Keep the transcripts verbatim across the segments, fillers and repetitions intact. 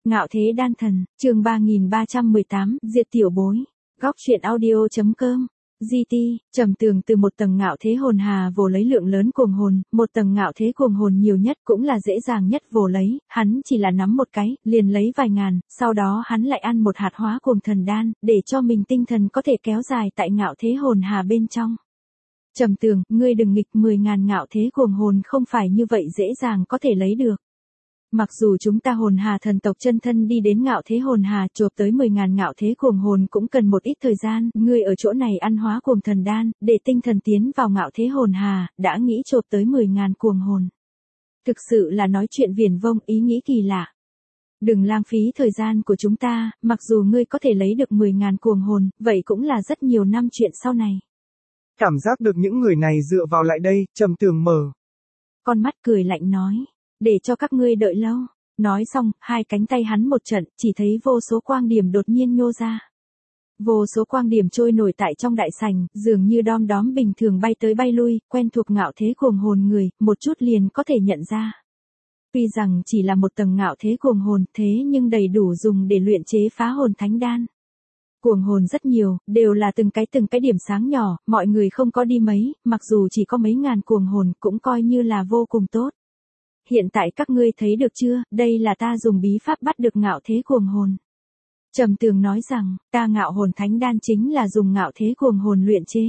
Ngạo thế đan thần, chương ba nghìn ba trăm mười tám, diệt tiểu bối. Góc truyện audio.com. giê tê, Trầm Tường từ một tầng ngạo thế hồn hà vồ lấy lượng lớn cuồng hồn, một tầng ngạo thế cuồng hồn nhiều nhất cũng là dễ dàng nhất vồ lấy, hắn chỉ là nắm một cái, liền lấy vài ngàn, sau đó hắn lại ăn một hạt hóa cuồng thần đan, để cho mình tinh thần có thể kéo dài tại ngạo thế hồn hà bên trong. Trầm Tường, ngươi đừng nghịch, mười ngàn ngạo thế cuồng hồn không phải như vậy dễ dàng có thể lấy được. Mặc dù chúng ta hồn hà thần tộc chân thân đi đến ngạo thế hồn hà chộp tới mười ngàn ngạo thế cuồng hồn cũng cần một ít thời gian, ngươi ở chỗ này ăn hóa cuồng thần đan, để tinh thần tiến vào ngạo thế hồn hà, đã nghĩ chộp tới mười ngàn cuồng hồn. Thực sự là nói chuyện viển vông, ý nghĩ kỳ lạ. Đừng lãng phí thời gian của chúng ta, mặc dù ngươi có thể lấy được mười ngàn cuồng hồn, vậy cũng là rất nhiều năm chuyện sau này. Cảm giác được những người này dựa vào lại đây, Trầm Tường mở con mắt cười lạnh nói. Để cho các ngươi đợi lâu. Nói xong, hai cánh tay hắn một trận, chỉ thấy vô số quang điểm đột nhiên nhô ra. Vô số quang điểm trôi nổi tại trong đại sảnh, dường như đom đóm bình thường bay tới bay lui, quen thuộc ngạo thế cuồng hồn người, một chút liền có thể nhận ra. Tuy rằng chỉ là một tầng ngạo thế cuồng hồn, thế nhưng đầy đủ dùng để luyện chế phá hồn thánh đan. Cuồng hồn rất nhiều, đều là từng cái từng cái điểm sáng nhỏ, mọi người không có đi mấy, mặc dù chỉ có mấy ngàn cuồng hồn, cũng coi như là vô cùng tốt. Hiện tại các ngươi thấy được chưa, đây là ta dùng bí pháp bắt được ngạo thế cuồng hồn. Trầm Tường nói rằng, ta ngạo hồn thánh đan chính là dùng ngạo thế cuồng hồn luyện chế.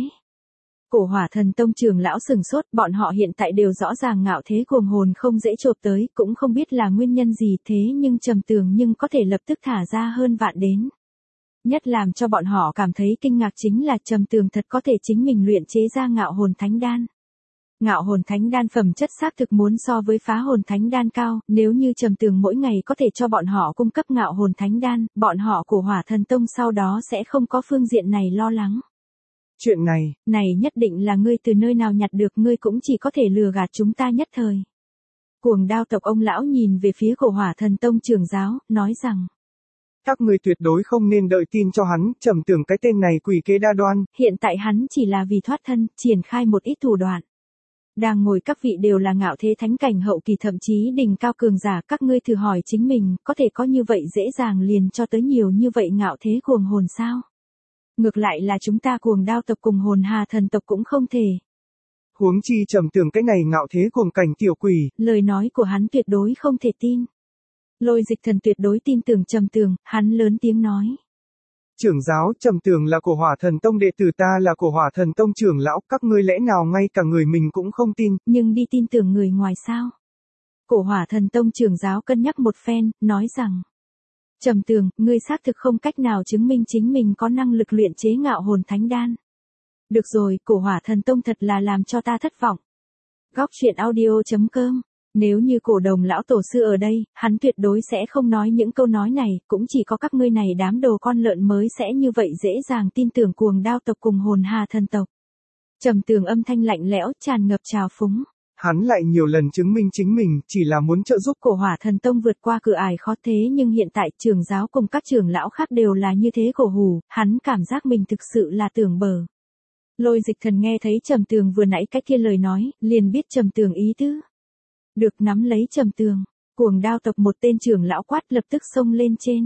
Cổ Hỏa Thần Tông trưởng lão sừng sốt, bọn họ hiện tại đều rõ ràng ngạo thế cuồng hồn không dễ chộp tới, cũng không biết là nguyên nhân gì thế nhưng Trầm Tường nhưng có thể lập tức thả ra hơn vạn đến. Nhất làm cho bọn họ cảm thấy kinh ngạc chính là Trầm Tường thật có thể chính mình luyện chế ra ngạo hồn thánh đan. Ngạo hồn thánh đan phẩm chất xác thực muốn so với phá hồn thánh đan cao, nếu như Trầm Tường mỗi ngày có thể cho bọn họ cung cấp ngạo hồn thánh đan, bọn họ của Hỏa Thần Tông sau đó sẽ không có phương diện này lo lắng. Chuyện này, này nhất định là ngươi từ nơi nào nhặt được, ngươi cũng chỉ có thể lừa gạt chúng ta nhất thời. Cuồng Đao tộc ông lão nhìn về phía của Hỏa Thần Tông trưởng giáo, nói rằng. Các người tuyệt đối không nên đợi tin cho hắn, Trầm Tường cái tên này quỷ kế đa đoan. Hiện tại hắn chỉ là vì thoát thân, triển khai một ít thủ đoạn. Đang ngồi các vị đều là ngạo thế thánh cảnh hậu kỳ thậm chí đỉnh cao cường giả, các ngươi thử hỏi chính mình, có thể có như vậy dễ dàng liền cho tới nhiều như vậy ngạo thế cuồng hồn sao? Ngược lại là chúng ta Cuồng Đao tộc cùng hồn hà thần tộc cũng không thể. Huống chi Trầm Tường cái này ngạo thế cuồng cảnh tiểu quỷ. Lời nói của hắn tuyệt đối không thể tin. Lôi Dịch Thần tuyệt đối tin tưởng Trầm Tường, hắn lớn tiếng nói. Trưởng giáo, Trầm Tường là của Hỏa Thần Tông đệ tử, ta là của Hỏa Thần Tông trưởng lão, các ngươi lẽ nào ngay cả người mình cũng không tin. Nhưng đi tin tưởng người ngoài sao? Cổ Hỏa Thần Tông trưởng giáo cân nhắc một phen, nói rằng. Trầm Tường, ngươi xác thực không cách nào chứng minh chính mình có năng lực luyện chế ngạo hồn thánh đan. Được rồi, Cổ Hỏa Thần Tông thật là làm cho ta thất vọng. Góc truyện audio.com. Nếu như Cổ Đồng lão tổ sư ở đây, hắn tuyệt đối sẽ không nói những câu nói này, cũng chỉ có các ngươi này đám đồ con lợn mới sẽ như vậy dễ dàng tin tưởng Cuồng Đao tộc cùng hồn hà thần tộc. Trầm Tường âm thanh lạnh lẽo, tràn ngập trào phúng. Hắn lại nhiều lần chứng minh chính mình, chỉ là muốn trợ giúp Cổ Hỏa Thần Tông vượt qua cửa ải khó, thế nhưng hiện tại trưởng giáo cùng các trưởng lão khác đều là như thế cổ hủ, hắn cảm giác mình thực sự là tưởng bờ. Lôi Dịch Thần nghe thấy Trầm Tường vừa nãy cái kia lời nói, liền biết Trầm Tường ý tứ. Được nắm lấy Trầm Tường, Cuồng Đao tộc một tên trưởng lão quát lập tức xông lên trên.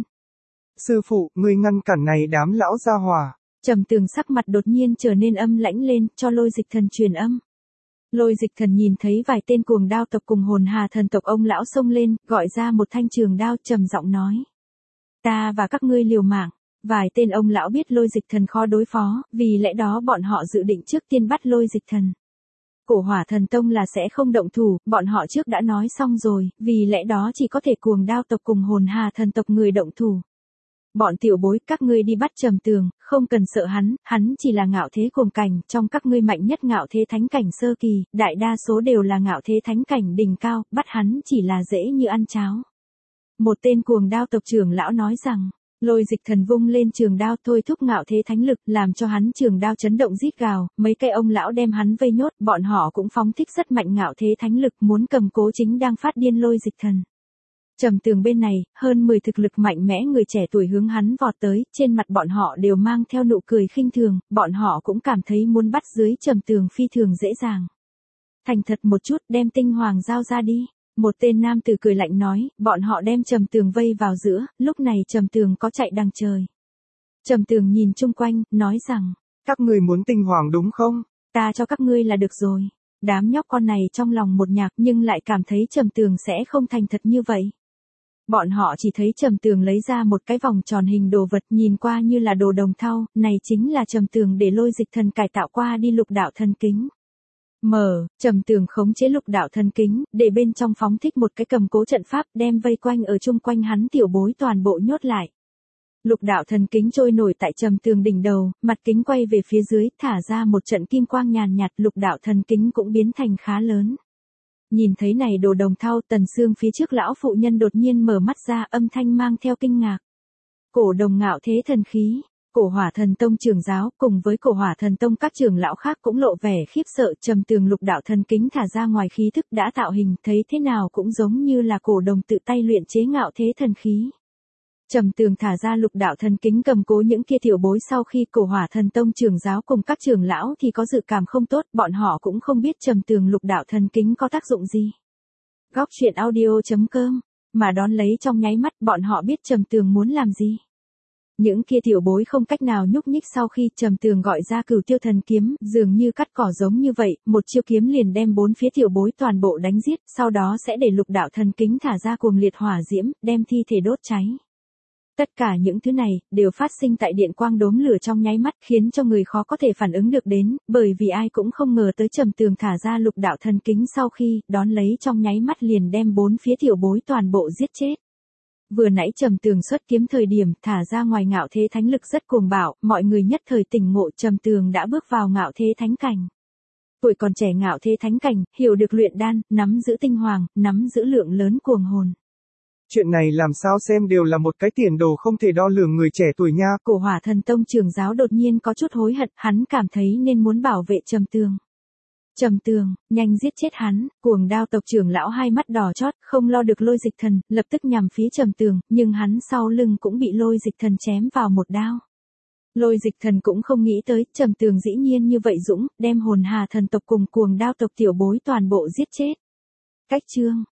Sư phụ, ngươi ngăn cản này đám lão gia hỏa. Trầm Tường sắc mặt đột nhiên trở nên âm lãnh lên, cho Lôi Dịch Thần truyền âm. Lôi Dịch Thần nhìn thấy vài tên Cuồng Đao tộc cùng hồn hà thần tộc ông lão xông lên, gọi ra một thanh trường đao, trầm giọng nói. Ta và các ngươi liều mạng. Vài tên ông lão biết Lôi Dịch Thần khó đối phó, vì lẽ đó bọn họ dự định trước tiên bắt Lôi Dịch Thần. Cổ Hỏa Thần Tông là sẽ không động thủ, bọn họ trước đã nói xong rồi, vì lẽ đó chỉ có thể Cuồng Đao tộc cùng hồn hà thần tộc người động thủ. Bọn tiểu bối, các ngươi đi bắt Trầm Tường, không cần sợ hắn, hắn chỉ là ngạo thế cuồng cảnh, trong các ngươi mạnh nhất ngạo thế thánh cảnh sơ kỳ, đại đa số đều là ngạo thế thánh cảnh đỉnh cao, bắt hắn chỉ là dễ như ăn cháo. Một tên Cuồng Đao tộc trưởng lão nói rằng. Lôi Dịch Thần vung lên trường đao thôi thúc ngạo thế thánh lực, làm cho hắn trường đao chấn động rít gào, mấy cây ông lão đem hắn vây nhốt, bọn họ cũng phóng thích rất mạnh ngạo thế thánh lực, muốn cầm cố chính đang phát điên Lôi Dịch Thần. Trầm Tường bên này, hơn mười thực lực mạnh mẽ người trẻ tuổi hướng hắn vọt tới, trên mặt bọn họ đều mang theo nụ cười khinh thường, bọn họ cũng cảm thấy muốn bắt dưới Trầm Tường phi thường dễ dàng. Thành thật một chút, đem tinh hoàng giao ra đi. Một tên nam tử cười lạnh nói, bọn họ đem Trầm Tường vây vào giữa, lúc này Trầm Tường có chạy đằng trời. Trầm Tường nhìn chung quanh, nói rằng, các người muốn tinh hoàng đúng không? Ta cho các ngươi là được rồi. Đám nhóc con này trong lòng một nhạc nhưng lại cảm thấy Trầm Tường sẽ không thành thật như vậy. Bọn họ chỉ thấy Trầm Tường lấy ra một cái vòng tròn hình đồ vật nhìn qua như là đồ đồng thau, này chính là Trầm Tường để lôi dịch thần cải tạo qua đi lục đạo thần kính. Mở, Trầm Tường khống chế lục đạo thần kính, để bên trong phóng thích một cái cầm cố trận pháp đem vây quanh ở chung quanh hắn tiểu bối toàn bộ nhốt lại. Lục đạo thần kính trôi nổi tại Trầm Tường đỉnh đầu, mặt kính quay về phía dưới, thả ra một trận kim quang nhàn nhạt, lục đạo thần kính cũng biến thành khá lớn. Nhìn thấy này đồ đồng thau, Tần Sương phía trước lão phụ nhân đột nhiên mở mắt ra, âm thanh mang theo kinh ngạc. Cổ đồng ngạo thế thần khí, Cổ Hỏa Thần Tông trưởng giáo cùng với Cổ Hỏa Thần Tông các trưởng lão khác cũng lộ vẻ khiếp sợ. Trầm Tường lục đạo thần kính thả ra ngoài khí thức đã tạo hình, thấy thế nào cũng giống như là cổ đồng tự tay luyện chế ngạo thế thần khí. Trầm Tường thả ra lục đạo thần kính cầm cố những kia tiểu bối, sau khi Cổ Hỏa Thần Tông trưởng giáo cùng các trưởng lão thì có dự cảm không tốt, bọn họ cũng không biết Trầm Tường lục đạo thần kính có tác dụng gì. Góc truyện audio chấm com, mà đón lấy trong nháy mắt bọn họ biết Trầm Tường muốn làm gì. Những kia tiểu bối không cách nào nhúc nhích, sau khi Trầm Tường gọi ra Cửu Tiêu Thần Kiếm, dường như cắt cỏ giống như vậy, một chiêu kiếm liền đem bốn phía tiểu bối toàn bộ đánh giết, sau đó sẽ để lục đạo thần kính thả ra cuồng liệt hỏa diễm, đem thi thể đốt cháy. Tất cả những thứ này, đều phát sinh tại điện quang đốm lửa trong nháy mắt, khiến cho người khó có thể phản ứng được đến, bởi vì ai cũng không ngờ tới Trầm Tường thả ra lục đạo thần kính sau khi, đón lấy trong nháy mắt liền đem bốn phía tiểu bối toàn bộ giết chết. Vừa nãy Trầm Tường xuất kiếm thời điểm, thả ra ngoài ngạo thế thánh lực rất cuồng bạo, mọi người nhất thời tỉnh ngộ, Trầm Tường đã bước vào ngạo thế thánh cảnh. Tuổi còn trẻ ngạo thế thánh cảnh, hiểu được luyện đan, nắm giữ tinh hoàng, nắm giữ lượng lớn cuồng hồn. Chuyện này làm sao xem đều là một cái tiền đồ không thể đo lường người trẻ tuổi nha. Cổ Hỏa Thần Tông trưởng giáo đột nhiên có chút hối hận, hắn cảm thấy nên muốn bảo vệ Trầm Tường. Trầm Tường, nhanh giết chết hắn. Cuồng Đao tộc trưởng lão hai mắt đỏ chót, không lo được lôi dịch thần, lập tức nhằm phía Trầm Tường, nhưng hắn sau lưng cũng bị lôi dịch thần chém vào một đao. Lôi dịch thần cũng không nghĩ tới, Trầm Tường dĩ nhiên như vậy dũng, đem hồn hà thần tộc cùng Cuồng Đao tộc tiểu bối toàn bộ giết chết. Cách chương